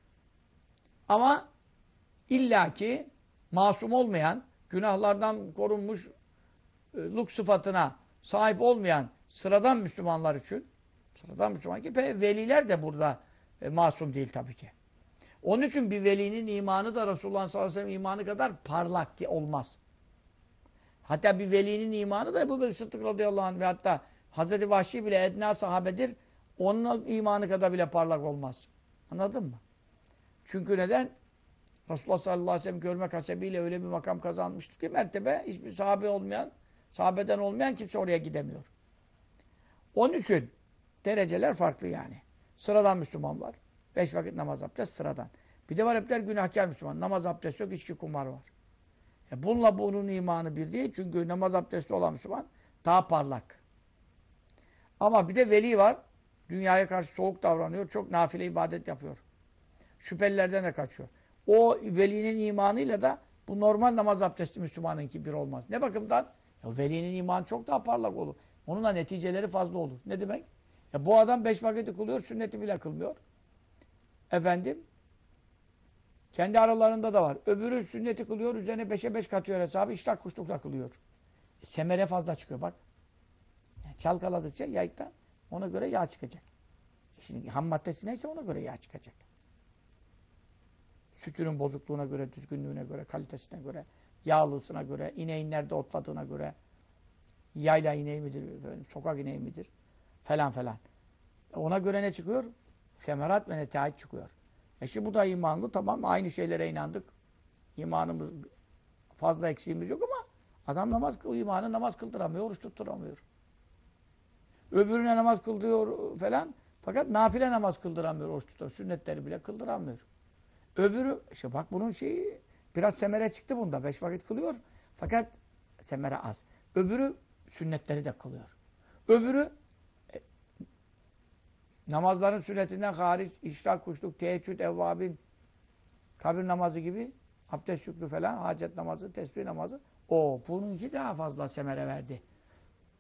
B: Ama illaki masum olmayan, günahlardan korunmuşluk sıfatına sahip olmayan sıradan Müslümanlar için, sıradan Müslüman ki veliler de burada masum değil tabii ki. Onun için bir velinin imanı da Resulullah sallallahu aleyhi ve sellem imanı kadar parlak olmaz. Hatta bir velinin imanı da Ebu Bekir Sıddık radıyallahu anh ve hatta Hazreti Vahşi bile edna sahabedir. Onun imanı kadar bile parlak olmaz. Anladın mı? Çünkü neden? Resulullah sallallahu aleyhi ve sellem görmek hasebiyle öyle bir makam kazanmıştır ki mertebe hiçbir sahabeden olmayan kimse oraya gidemiyor. Onun için dereceler farklı yani. Sıradan Müslüman var. 5 vakit namaz abdest sıradan. Bir de var hepler günahkar Müslüman. Namaz abdest yok, içki kumar var. Bununla bunun imanı bir değil. Çünkü namaz abdestli olan Müslüman daha parlak. Ama bir de veli var. Dünyaya karşı soğuk davranıyor. Çok nafile ibadet yapıyor. Şüphelilerden de kaçıyor. O velinin imanıyla da bu normal namaz abdesti Müslümanınki bir olmaz. Ne bakımdan? Velinin imanı çok daha parlak olur. Onunla neticeleri fazla olur. Ne demek? Bu adam 5 vakiti kılıyor, sünneti bile kılmıyor. Efendim? Kendi aralarında da var. Öbürü sünneti kılıyor, üzerine 5'e 5 katıyor hesabı, iştah kuşlukla kılıyor. Semere fazla çıkıyor bak. Yani çalkaladıkça yayıktan ona göre yağ çıkacak. Şimdi ham maddesi neyse ona göre yağ çıkacak. Sütünün bozukluğuna göre, düzgünlüğüne göre, kalitesine göre, yağlısına göre, ineğin nerede otladığına göre, yayla ineği midir, efendim, sokak ineği midir falan falan. Ona göre ne çıkıyor? Femerat ve netahit çıkıyor. Şimdi bu da imanlı, tamam aynı şeylere inandık. İmanımız fazla eksiğimiz yok ama adam imanı namaz kıldıramıyor, oruç tutturamıyor. Öbürüne namaz kıldırıyor falan fakat nafile namaz kıldıramıyor, oruç tutuyor. Sünnetleri bile kıldıramıyor. Öbürü, işte bak bunun şeyi biraz semere çıktı bunda. 5 vakit kılıyor fakat semere az. Öbürü sünnetleri de kılıyor. Öbürü namazların sünnetinden hariç, işrak, kuşluk, teheccüd, evvabin, kabir namazı gibi, abdest şükrü falan, hacet namazı, tesbih namazı. Bununki daha fazla semere verdi.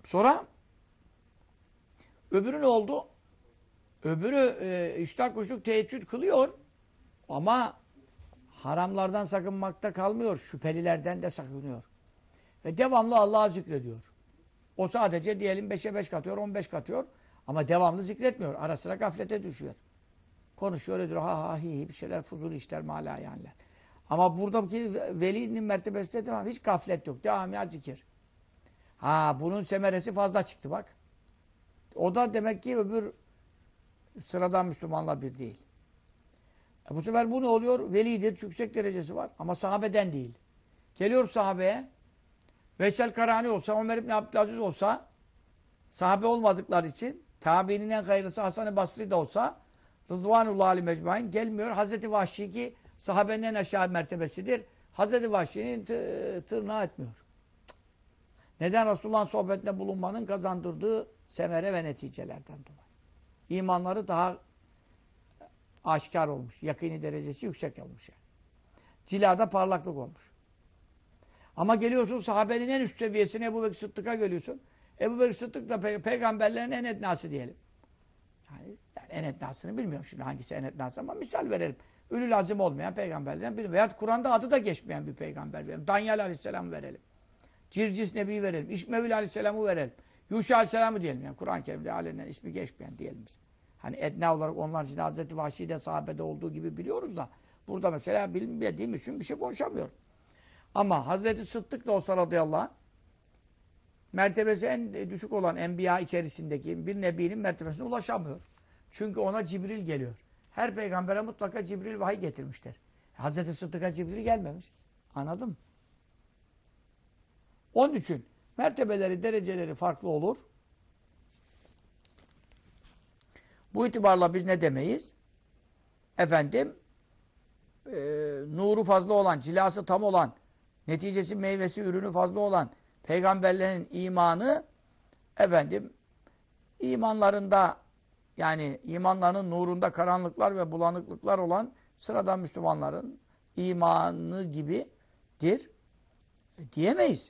B: Sonra öbürü ne oldu? Öbürü iştah kuşluk teheccüd kılıyor ama haramlardan sakınmakta kalmıyor. Şüphelilerden de sakınıyor. Ve devamlı Allah'ı zikrediyor. O sadece diyelim 5'e 5 katıyor, 15 katıyor. Ama devamlı zikretmiyor. Ara sıra gaflete düşüyor. Konuşuyor, ediyor. Ha ha hi bir şeyler fuzuli işler mala yani. Ama buradaki velinin mertebesi de devam. Hiç gaflet yok. Devamlı zikir. Ha bunun semeresi fazla çıktı bak. O da demek ki öbür sıradan Müslümanla bir değil. Bu sefer bu ne oluyor? Velidir, yüksek derecesi var. Ama sahabeden değil. Geliyor sahabeye. Veysel Karani olsa, Ömer İbni Abdülaziz olsa, sahabe olmadıkları için, tabiinin en hayırlısı Hasan-ı Basri de olsa, Rıdvanullah Ali Mecmain gelmiyor. Hazreti Vahşi ki sahabenin en aşağı mertebesidir. Hazreti Vahşi'nin tırnağı etmiyor. Neden? Resulullah'ın sohbetinde bulunmanın kazandırdığı semere ve neticelerden dolayı. İmanları daha aşikar olmuş. Yakini derecesi yüksek olmuş yani. Cilada parlaklık olmuş. Ama geliyorsun sahabenin en üst seviyesine Ebubekir Sıddık'a geliyorsun. Ebubekir Sıddık da peygamberlerin en etnası diyelim. Yani en etnasını bilmiyorum şimdi hangisi en etnası ama misal verelim. Ülül azim olmayan peygamberlerden biri. Veyahut Kur'an'da adı da geçmeyen bir peygamber verelim. Danyal Aleyhisselam verelim. Circis Nebi verelim. İşmevil Aleyhisselam'ı verelim. Yuşa Aleyhisselam'ı diyelim. Yani Kur'an-ı Kerim'de alenen ismi geçmeyen diyelim biz. Hani etna olarak onlar için Hazreti Vahşi'de sahabede olduğu gibi biliyoruz da burada mesela bilmediğim için bir şey konuşamıyorum. Ama Hazreti Sıddık da olsa radıyallahu anh mertebesi en düşük olan enbiya içerisindeki bir nebinin mertebesine ulaşamıyor. Çünkü ona Cibril geliyor. Her peygambere mutlaka Cibril vahiy getirmişler. Hazreti Sıddık'a Cibril gelmemiş. Anladın mı? Onun için mertebeleri, dereceleri farklı olur. Bu itibarla biz ne demeyiz? Efendim, nuru fazla olan, cilası tam olan, neticesi, meyvesi, ürünü fazla olan peygamberlerin imanı efendim imanlarında yani imanlarının nurunda karanlıklar ve bulanıklıklar olan sıradan Müslümanların imanı gibidir diyemeyiz.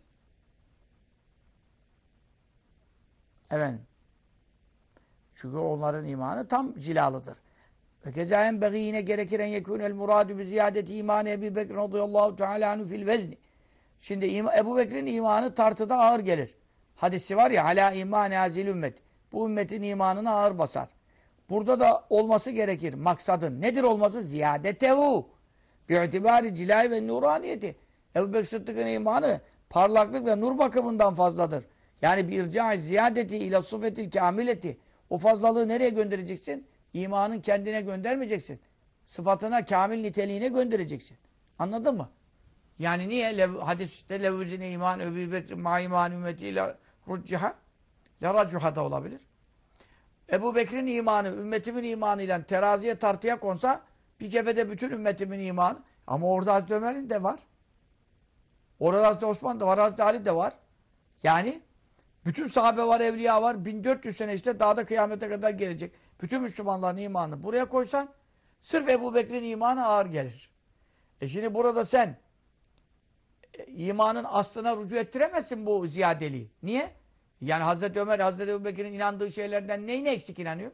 B: Efendim. Çünkü onların imanı tam cilalıdır. Ve kezayen beği yine gerekir en yekûnel muradu bi ziyadeti imanı Ebu Bekir radıyallahu teala anhu fil vezni. Şimdi Ebu Bekir'in imanı tartıda ağır gelir. Hadisi var ya hala imani hazil ümmet. Bu ümmetin imanını ağır basar. Burada da olması gerekir. Maksadın. Nedir olması? Ziyadetehu. Bi'itibari cilâi ve nuraniyeti. Ebu Bekir Sıddık'ın imanı parlaklık ve nur bakımından fazladır. Yani bir irca-i ziyadeti ila sıfetil kamileti. O fazlalığı nereye göndereceksin? İmanın kendine göndermeyeceksin. Sıfatına, kamil niteliğine göndereceksin. Anladın mı? Yani niye? Hadiste levvüzine iman Ebu Bekir ma iman ümmetiyle rucciha leracuha da olabilir. Ebu Bekir'in imanı, ümmetimin imanıyla teraziye tartıya konsa bir kefede bütün ümmetimin imanı. Ama orada Hazreti Ömer'in de var. Orada Hazreti Osman da var, Hazreti Ali de var. Yani bütün sahabe var, evliya var. 1400 sene işte dağda kıyamete kadar gelecek. Bütün Müslümanların imanı buraya koysan sırf Ebu Bekir'in imanı ağır gelir. Şimdi burada sen imanın aslına rücu ettiremezsin bu ziyadeliği. Niye? Yani Hazreti Ömer, Hazreti Ebu Bekir'in inandığı şeylerden neyine eksik inanıyor?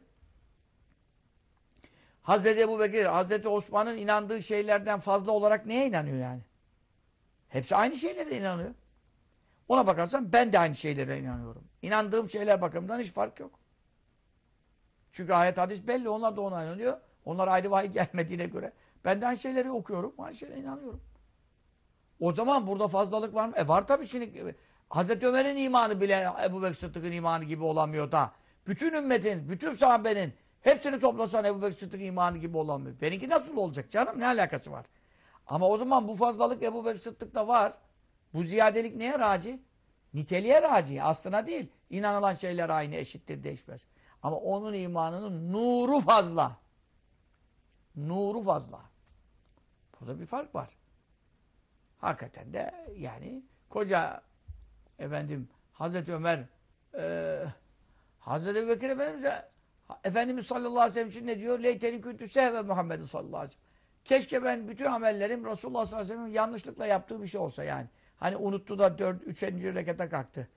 B: Hazreti Ebu Bekir, Hazreti Osman'ın inandığı şeylerden fazla olarak neye inanıyor yani? Hepsi aynı şeylere inanıyor. Ona bakarsan ben de aynı şeylere inanıyorum. İnandığım şeyler bakımından hiç fark yok. Çünkü ayet hadis belli. Onlar da ona inanıyor. Onlar ayrı vahiy gelmediğine göre. Ben de aynı şeyleri okuyorum. Aynı şeylere inanıyorum. O zaman burada fazlalık var mı? Var tabii şimdi. Hazreti Ömer'in imanı bile Ebu Bekir Sıddık'ın imanı gibi olamıyor da. Bütün ümmetin, bütün sahabenin hepsini toplasan Ebu Bekir Sıddık'ın imanı gibi olamıyor. Benimki nasıl olacak canım? Ne alakası var? Ama o zaman bu fazlalık Ebu Bekir Sıddık'ta var. Bu ziyadelik neye raci? Niteliğe raci. Aslına değil. İnanılan şeyler aynı, eşittir, değişmez. Ama onun imanının nuru fazla. Nuru fazla. Burada bir fark var. Hakikaten de yani koca efendim Hazreti Ömer Hazreti Ebubekir Efendimiz sallallahu aleyhi ve sellem için ne diyor? Leyteni küntü sehve Muhammed sallallahu aleyhi ve sellem. Keşke ben bütün amellerim Resulullah sallallahu aleyhi ve sellem'in yanlışlıkla yaptığı bir şey olsa yani. Hani unuttu da 3. rekata kalktı.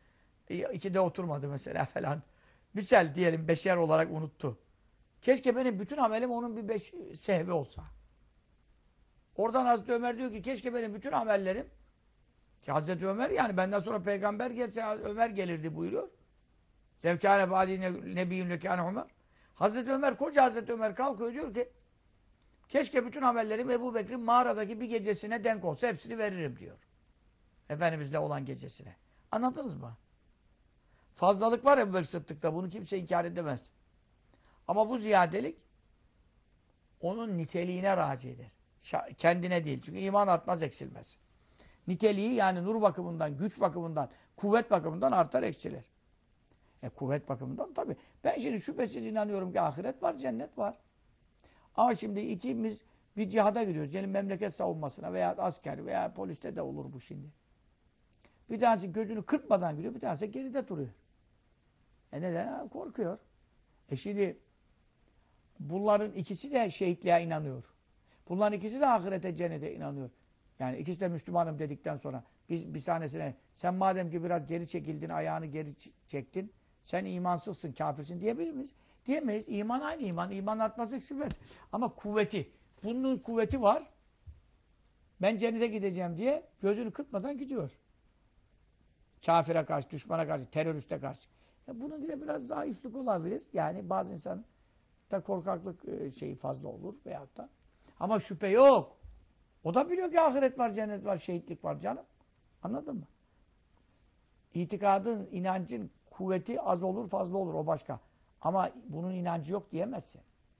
B: İkide oturmadı mesela falan. Misal diyelim beşer olarak unuttu. Keşke benim bütün amelim onun bir sehvi olsa. Oradan Hazreti Ömer diyor ki keşke benim bütün amellerim ki Hazreti Ömer yani benden sonra peygamber gelse Ömer gelirdi buyuruyor. Levkâne bâdî nebiyyün lekâne Ömer. Hazreti Ömer, koca Hazreti Ömer kalkıyor diyor ki keşke bütün amellerim Ebu Bekir'in mağaradaki bir gecesine denk olsa hepsini veririm diyor. Efendimizle olan gecesine. Anladınız mı? Fazlalık var Ebu Bekir Sıddık'ta. Bunu kimse inkar edemez. Ama bu ziyadelik onun niteliğine raci eder. Kendine değil. Çünkü iman artmaz, eksilmez. Niteliği yani nur bakımından, güç bakımından, kuvvet bakımından artar, eksilir. Kuvvet bakımından tabii. Ben şimdi şüphesiz inanıyorum ki ahiret var, cennet var. Ama şimdi ikimiz bir cihada gidiyoruz. Yani memleket savunmasına veya asker veya poliste de olur bu şimdi. Bir tanesi gözünü kırpmadan gidiyor, bir tanesi geride duruyor. Neden? Korkuyor. Şimdi bunların ikisi de şehitliğe inanıyor. Bunların ikisi de ahirete, cennete inanıyor. Yani ikisi de Müslümanım dedikten sonra biz bir tanesine sen madem ki biraz geri çekildin, ayağını geri çektin, sen imansızsın, kafirsin diyebilir miyiz? Diyemeyiz. İman aynı iman. İman artmaz, eksilmez. Ama kuvveti. Bunun kuvveti var. Ben cennete gideceğim diye gözünü kırpmadan gidiyor. Kafire karşı, düşmana karşı, teröriste karşı. Bunun yine biraz zayıflık olabilir. Yani bazı insan da korkaklık şeyi fazla olur veyahut da. Ama şüphe yok. O da biliyor ki ahiret var, cennet var, şehitlik var canım. Anladın mı? İtikadın, inancın kuvveti az olur, fazla olur. O başka. Ama bunun inancı yok diyemezsin.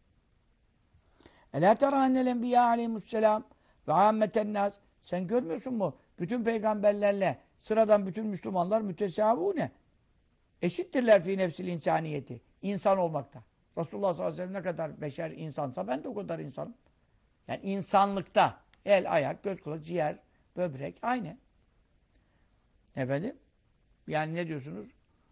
B: Elâ terâ ennel enbiyâ aleyhisselam ve âmmeten nâs. Sen görmüyorsun mu? Bütün peygamberlerle sıradan bütün Müslümanlar mütesâvûne. Eşittirler fî nefsil insaniyeti. İnsan olmakta. Resulullah sallallahu aleyhi ve sellem ne kadar beşer insansa ben de o kadar insanım. Yani insanlıkta el, ayak, göz, kulak, ciğer, böbrek aynı. Efendim? Yani ne diyorsunuz?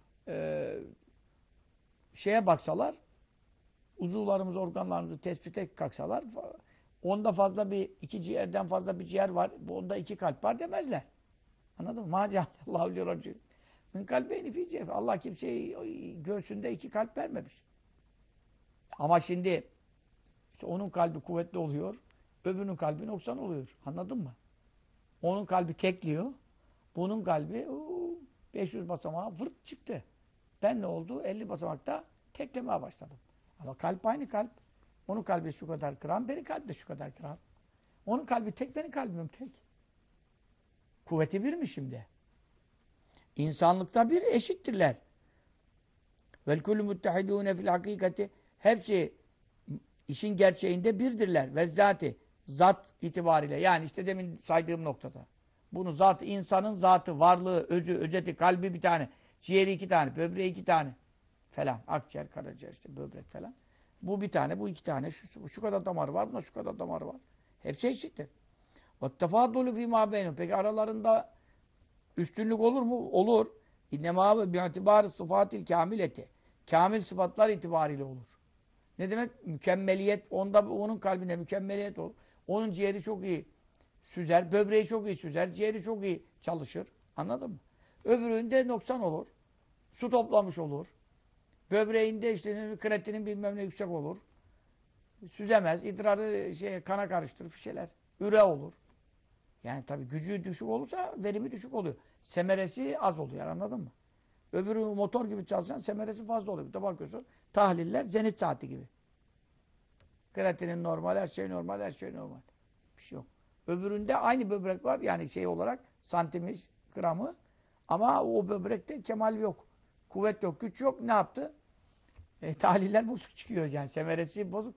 B: Şeye baksalar, uzuvlarımız, organlarımızı tespite kalksalar, onda fazla iki ciğerden fazla bir ciğer var, onda iki kalp var demezler. Anladın mı? Mâ ceallallâhu liracûl min kalbeyni fî cevf. Allah kimseye göğsünde iki kalp vermemiş. Ama şimdi işte onun kalbi kuvvetli oluyor, öbürünün kalbi noksan oluyor. Anladın mı? Onun kalbi tekliyor, bunun kalbi 500 basamağa vırt çıktı. Ben ne oldu? 50 basamakta teklemeye başladım. Ama kalp aynı kalp. Onun kalbi şu kadar gram, benim kalbim de şu kadar gram. Onun kalbi tek, benim kalbim tek. Kuvveti bir mi şimdi? İnsanlıkta bir eşittirler. Vel kullu muttehidûne fil hakikati. Hepsi işin gerçeğinde birdirler. Ve zati. Zat itibariyle. Yani işte demin saydığım noktada. Bunu zat, insanın zatı, varlığı, özü, özeti, kalbi bir tane. Ciğeri iki tane, böbreği iki tane. Falan. Akciğer, karaciğer, işte böbrek falan. Bu bir tane, bu iki tane. Şu kadar damarı var, buna şu kadar damarı var. Hepsi eşittir. وَالتَّفَاضُلُ فِي مَا بَيْنُهُ. Peki aralarında üstünlük olur mu? Olur. اِنَّمَا بِاَعْتِبَارِ sıfatil kamileti. Kamil sıfatlar itibariyle olur. Ne demek? Mükemmeliyet. Onun kalbinde mükemmeliyet olur. Onun ciğeri çok iyi süzer. Böbreği çok iyi süzer. Ciğeri çok iyi çalışır. Anladın mı? Öbüründe noksan olur. Su toplamış olur. Böbreğinde işte kreatinin bilmem ne yüksek olur. Süzemez. İdrarı kana karıştırır bir şeyler. Üre olur. Yani tabii gücü düşük olursa verimi düşük oluyor. Semeresi az oluyor. Anladın mı? Öbürü motor gibi çalışan semeresi fazla oluyor. Bir de bakıyorsun tahliller zenit saati gibi. Kreatinin normal, her şey normal, her şey normal. Bir şey yok. Öbüründe aynı böbrek var. Yani şey olarak santimi, gramı. Ama o böbrekte kemal yok. Kuvvet yok, güç yok. Ne yaptı? Tahliller bozuk çıkıyor yani. Semeresi bozuk.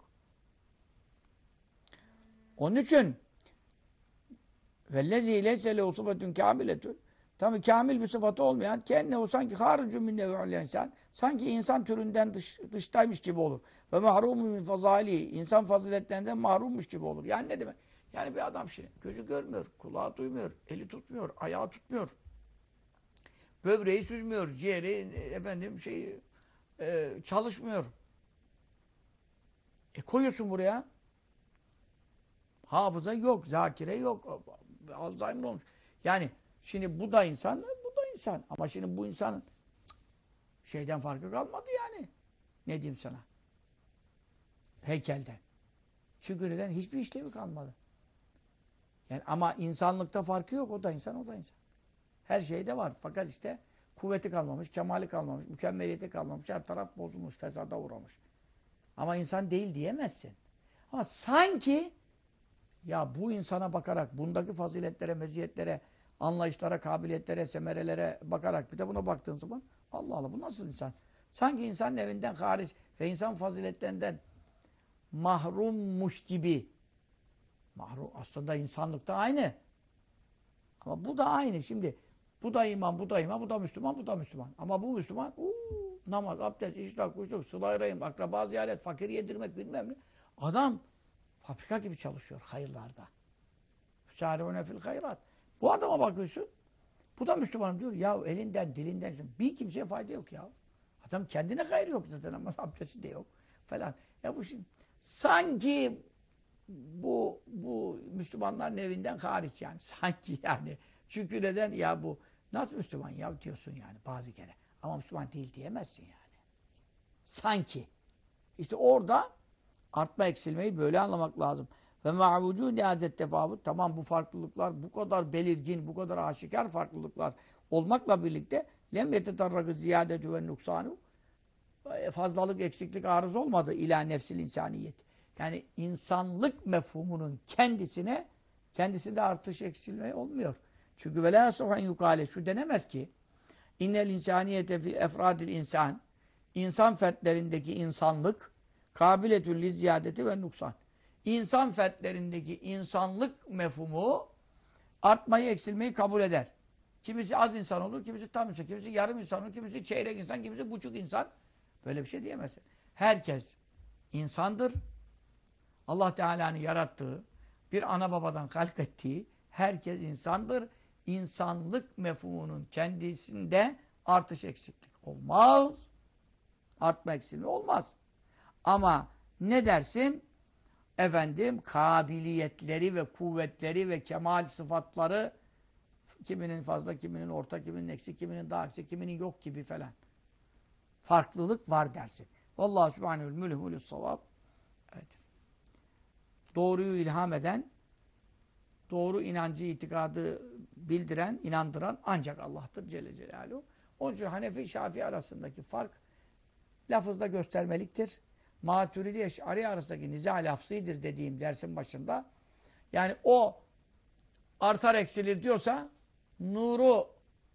B: Onun için vellezî leyse lehu sıfatun kâmiletun. Tabii kamil bir sıfatı olmayan kendine o sanki hâricun min nev'il insan. Sanki insan türünden dıştaymış gibi olur. Ve mahrumun min fazâli. İnsan faziletlerinden mahrummuş gibi olur. Yani ne demek? Yani bir adam gözü görmüyor, kulağı duymuyor, eli tutmuyor, ayağı tutmuyor. Böbreği süzmüyor, ciğeri çalışmıyor. Koyuyorsun buraya. Hafıza yok, zakire yok, Alzheimer olmuş. Yani şimdi bu da insan, bu da insan. Ama şimdi bu insanın şeyden farkı kalmadı yani. Ne diyeyim sana? Heykelden. Çüküreden hiçbir işlevi kalmadı. Yani ama insanlıkta farkı yok. O da insan, o da insan. Her şeyde var. Fakat işte kuvveti kalmamış, kemali kalmamış, mükemmeliyeti kalmamış. Her taraf bozulmuş, fesada uğramış. Ama insan değil diyemezsin. Ama sanki ya bu insana bakarak, bundaki faziletlere, meziyetlere, anlayışlara, kabiliyetlere, semerelere bakarak bir de buna baktığın zaman Allah Allah bu nasıl insan? Sanki insanın evinden hariç ve insan faziletlerinden mahrummuş gibi. Mahrum aslında insanlıkta aynı. Ama bu da aynı. Şimdi bu da iman, bu da iman, bu da Müslüman, bu da Müslüman. Ama bu Müslüman namaz, abdest, işrak, kuşluk, sıla-i rahim, akraba ziyaret, fakir yedirmek bilmem ne. Adam fabrika gibi çalışıyor hayırlarda. Sârevune fil hayrat. Bu adama bakıyorsun. Bu da Müslümanım diyor. Ya elinden, dilinden bir kimseye fayda yok ya. Adam kendine hayır yok zaten ama abdesti de yok falan. Ya bu şimdi sanki bu Müslümanların evinden hariç yani. Sanki yani. Çünkü neden? Ya bu nasıl Müslüman ya diyorsun yani bazı kere. Ama Müslüman değil diyemezsin yani. Sanki. İşte orada artma eksilmeyi böyle anlamak lazım. Ve ma'vucu nihazet tefavut. Tamam bu farklılıklar bu kadar belirgin, bu kadar aşikar farklılıklar olmakla birlikte lem yetetarrakı ziyadetü ve nuksanu. Fazlalık, eksiklik arız olmadı ila nefsil insaniyet. Yani insanlık mefhumunun kendisinde artış, eksilme olmuyor. Çünkü ve la yasıhen yukale şu denemez ki innel insaniyete fil efradil insan insan fertlerindeki insanlık kabiletül li ziyadeti ve nuksan. İnsan fertlerindeki insanlık mefhumu artmayı, eksilmeyi kabul eder. Kimisi az insan olur, kimisi tam insan, kimisi yarım insan olur, kimisi çeyrek insan, kimisi buçuk insan. Böyle bir şey diyemezsin. Herkes insandır. Allah Teala'nın yarattığı, bir ana babadan halk ettiği herkes insandır. İnsanlık mefhumunun kendisinde artış, eksiklik olmaz. Artma, eksilme olmaz. Ama ne dersin? Efendim, kabiliyetleri ve kuvvetleri ve kemal sıfatları kiminin fazla, kiminin orta, kiminin eksik, kiminin daha eksik, kiminin yok gibi falan. Farklılık var dersin. Vallahi Sübhanehu'l mülhümülü's savab. Evet. Doğruyu ilham eden, doğru inancı, itikadı bildiren, inandıran ancak Allah'tır Celle Celaluhu. Onun için Hanefi, Şafii arasındaki fark lafızda göstermeliktir. Maturidi, Eş'ari arasındaki niza lafzıdır dediğim dersin başında. Yani o artar eksilir diyorsa nuru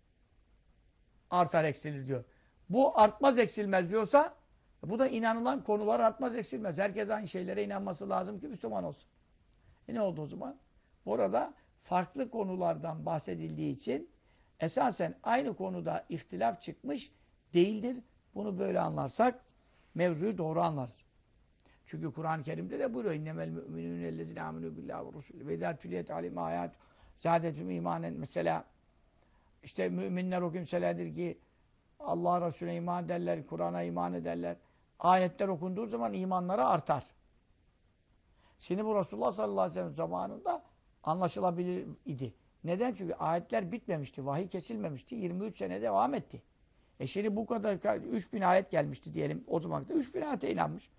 B: artar eksilir diyor. Bu artmaz eksilmez diyorsa bu da inanılan konular artmaz eksilmez. Herkes aynı şeylere inanması lazım ki Müslüman olsun. Ne oldu o zaman? Orada farklı konulardan bahsedildiği için esasen aynı konuda ihtilaf çıkmış değildir. Bunu böyle anlarsak mevzuyu doğru anlarız. Çünkü Kur'an-ı Kerim'de de buyuruyor. İnnemel müminûne ellezîne âmenû billâhi ve rasûlih ve izâ tüliyet aleyhim âyâtu zâdetehum îmânen. Mesela işte müminler o kimselerdir ki Allah Resulüne iman ederler, Kur'an'a iman ederler. Ayetler okunduğu zaman imanları artar. Şimdi bu Resulullah sallallahu aleyhi ve sellem zamanında anlaşılabilir idi. Neden? Çünkü ayetler bitmemişti. Vahiy kesilmemişti. 23 sene devam etti. Şimdi bu kadar 3000 ayet gelmişti diyelim. O zaman da 3000 ayete inanmış.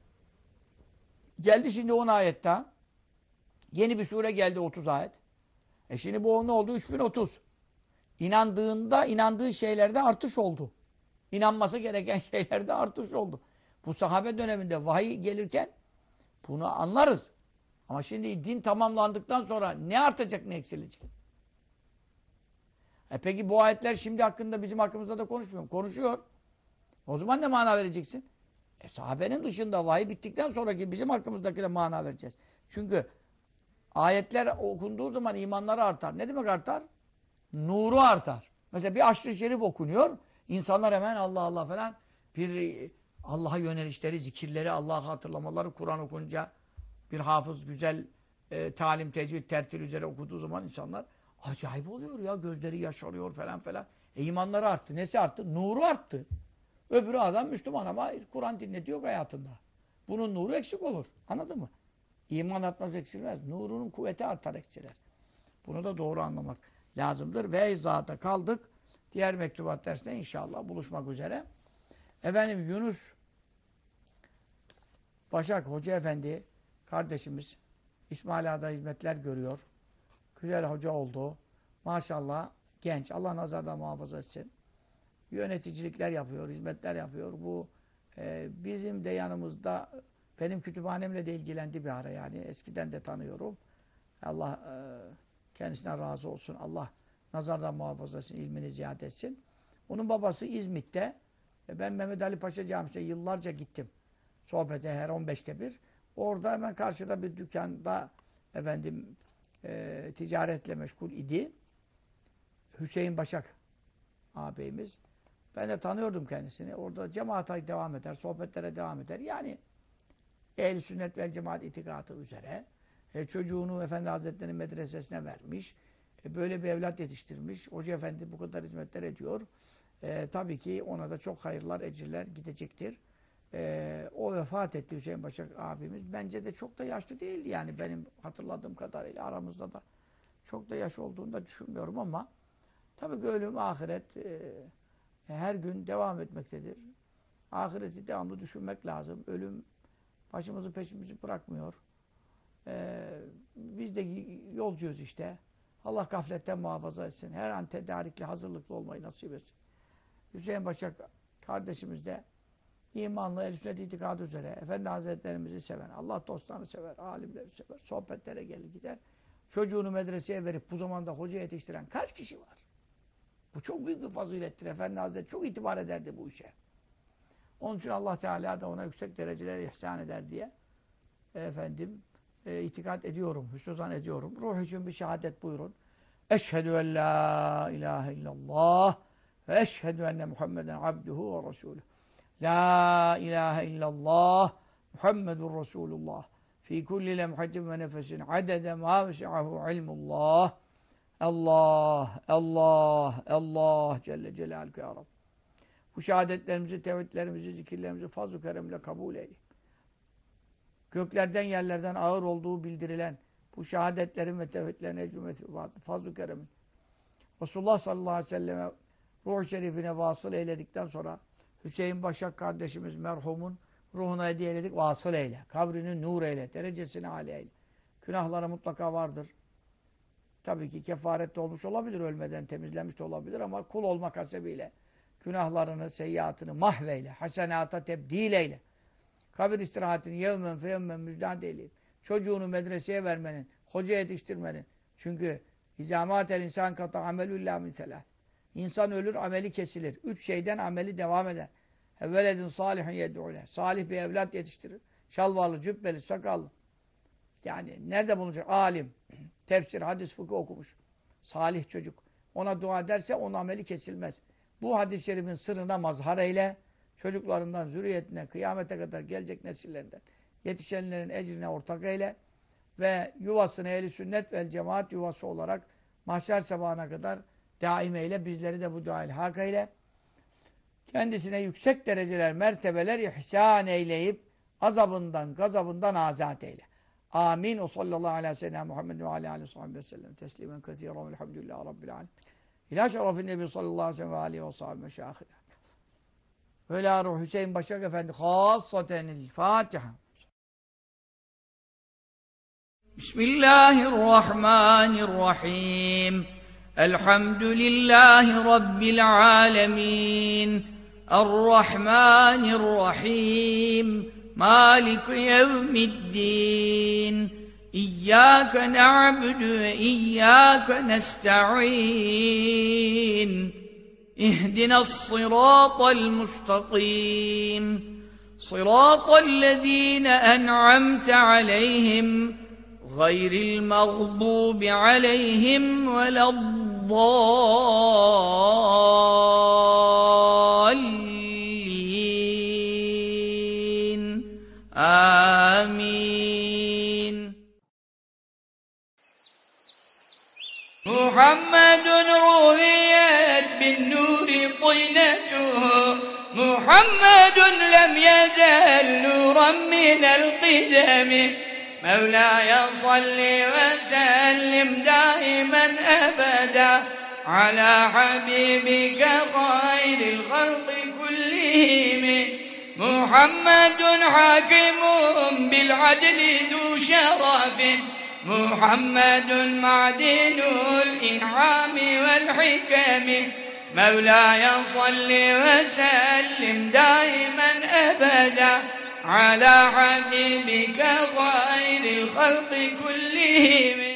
B: Geldi şimdi 10 ayet daha. Yeni bir sure geldi 30 ayet. Şimdi bu ne oldu? 3030. İnandığı şeylerde artış oldu. İnanması gereken şeylerde artış oldu. Bu sahabe döneminde vahiy gelirken bunu anlarız. Ama şimdi din tamamlandıktan sonra ne artacak, ne eksilecek? Peki bu ayetler şimdi hakkında bizim hakkımızda da konuşmuyor mu? Konuşuyor. O zaman ne mana vereceksin? Sahabenin dışında vahiy bittikten sonraki bizim hakkımızdakine mana vereceğiz. Çünkü ayetler okunduğu zaman imanları artar. Ne demek artar? Nuru artar. Mesela bir aşr-ı şerif okunuyor. İnsanlar hemen Allah Allah falan bir Allah'a yönelişleri, zikirleri, Allah'ı hatırlamaları Kur'an okunca bir hafız güzel talim, tecvid, tertil üzere okuduğu zaman insanlar acayip oluyor ya. Gözleri yaşarıyor falan falan. İmanları arttı. Nesi arttı? Nuru arttı. Öbürü adam Müslüman ama Kur'an dinletiyor hayatında. Bunun nuru eksik olur. Anladın mı? İman artmaz, eksilmez. Nurunun kuvveti artar, eksilir. Bunu da doğru anlamak lazımdır. Ve izahata kaldık. Diğer mektubat dersinde inşallah buluşmak üzere. Efendim Yunus Başak Hoca Efendi kardeşimiz İsmail Ağa'da hizmetler görüyor. Güzel hoca oldu. Maşallah genç. Allah nazardan muhafaza etsin. Yöneticilikler yapıyor, hizmetler yapıyor. Bu bizim de yanımızda benim kütüphanemle de ilgilendi bir ara yani. Eskiden de tanıyorum. Allah kendisine razı olsun. Allah nazardan muhafaza etsin, ilmini ziyade etsin. Onun babası İzmit'te. Ben Mehmet Ali Paşa Camisi'ne yıllarca gittim. Sohbete her 15'te bir. Orada hemen karşıda bir dükkanda efendim ticaretle meşgul idi. Hüseyin Başak ağabeyimiz. Ben de tanıyordum kendisini. Orada cemaate devam eder, sohbetlere devam eder. Yani ehl-i sünnet vel cemaat itikatı üzere çocuğunu Efendi Hazretleri'nin medresesine vermiş. Böyle bir evlat yetiştirmiş. Hoca Efendi bu kadar hizmetler ediyor. Tabii ki ona da çok hayırlar, ecirler gidecektir. O vefat etti Hüseyin Başak abimiz. Bence de çok da yaşlı değildi yani benim hatırladığım kadarıyla. Aramızda da çok da yaş olduğunu da düşünmüyorum ama tabii ki ölüm, ahiret her gün devam etmektedir. Ahireti devamlı düşünmek lazım. Ölüm başımızı peşimizi bırakmıyor. Biz de yolcuyuz işte. Allah gafletten muhafaza etsin. Her an tedarikli, hazırlıklı olmayı nasip etsin. Hüseyin Başak kardeşimiz de imanlı, el-i sünnet itikadı üzere Efendi Hazretlerimizi seven, Allah dostlarını sever, alimleri sever, sohbetlere gelir gider. Çocuğunu medreseye verip bu zamanda hoca yetiştiren kaç kişi var? Bu çok büyük bir fazilettir. Efendi Hazretleri çok itibar ederdi bu işe. Onun için Allah Teala da ona yüksek dereceler ihsan eder diye efendim itikat ediyorum, hüsnü zan ediyorum. Ruh için bir şehadet buyurun. Eşhedü en la ilahe illallah ve eşhedü enne Muhammeden abduhu ve resulüh. La ilahe illallah Muhammedur Resulullah. Fi kulli lemhatin ve nefesin adede ma vesi'ahu ilmullah. Allah, Allah, Allah Celle Celaluhu ya Rabbi. Bu şehadetlerimizi, tevhidlerimizi, zikirlerimizi fazl-ı keremle kabul eyle. Göklerden yerlerden ağır olduğu bildirilen bu şehadetlerin ve tevhidlerin cümleti fazl-ı keremin Resulullah sallallahu aleyhi ve selleme ruh-u şerifine vasıl eyledikten sonra Hüseyin Başak kardeşimiz merhumun ruhuna hediye eyledik, vasıl eyle. Kabrini nur eyle, derecesini âli eyle. Günahları mutlaka vardır. Tabii ki kefaret de olmuş olabilir, ölmeden temizlenmiş de olabilir ama kul olmak hasebiyle günahlarını, seyyiatını mahveyle, hasenata tebdil eyle. Kabir istirahatini yevmen feyevmen müjdat eyleyip, çocuğunu medreseye vermenin, hoca yetiştirmenin. Çünkü izâmâtel insan kata amelüllâ min selâs. İnsan ölür, ameli kesilir. 3 şeyden ameli devam eder. Evveledin salihin yed'ûle. Salih bir evlat yetiştirir. Şalvarlı, cübbeli, sakallı. Yani nerede bulunacak? Alim. Tefsir, hadis, fıkıh okumuş. Salih çocuk. Ona dua ederse onun ameli kesilmez. Bu hadis-i şerifin sırrına mazhar eyle. Çocuklarından, zürriyetine, kıyamete kadar gelecek nesillerinden yetişenlerin ecrine ortak eyle. Ve yuvasını ehl-i sünnet vel cemaat yuvası olarak mahşer sabahına kadar daim eyle. Bizleri de bu dua ile hak eyle. Kendisine yüksek dereceler, mertebeler ihsan eyleyip azabından, gazabından azat eyle. Amin. O sallallahu aleyhi ve sellem Muhammed ve aleyhi ve sellem teslimen kesiren velhamdülillahi rabbil alemin. İlâ şerefin nebi sallallahu aleyhi ve sellem ve aleyhi ve sahibi meşâhine. Öyle ruh Hüseyin Başak Efendi khassatenil Fatiha.
A: Bismillahirrahmanirrahim. Elhamdülillahi Rabbil alemin. Errahmanirrahim. Malik yevmiddin. İyyâke na'budu ve iyyâke nesta'in. اهدنا الصراط المستقيم صراط الذين أنعمت عليهم غير المغضوب عليهم ولا الضالين آمين محمد رويت بالنور طينته محمد لم يزل نورا من القدم مولاي صل وسلم دائما أبدا على حبيبك خير الخلق كلهم محمد حاكم بالعدل ذو شرف محمد معدن الإنعام والحكم مولاي صل وسلم دائما أبدا على حبيبك خير الخلق كلهم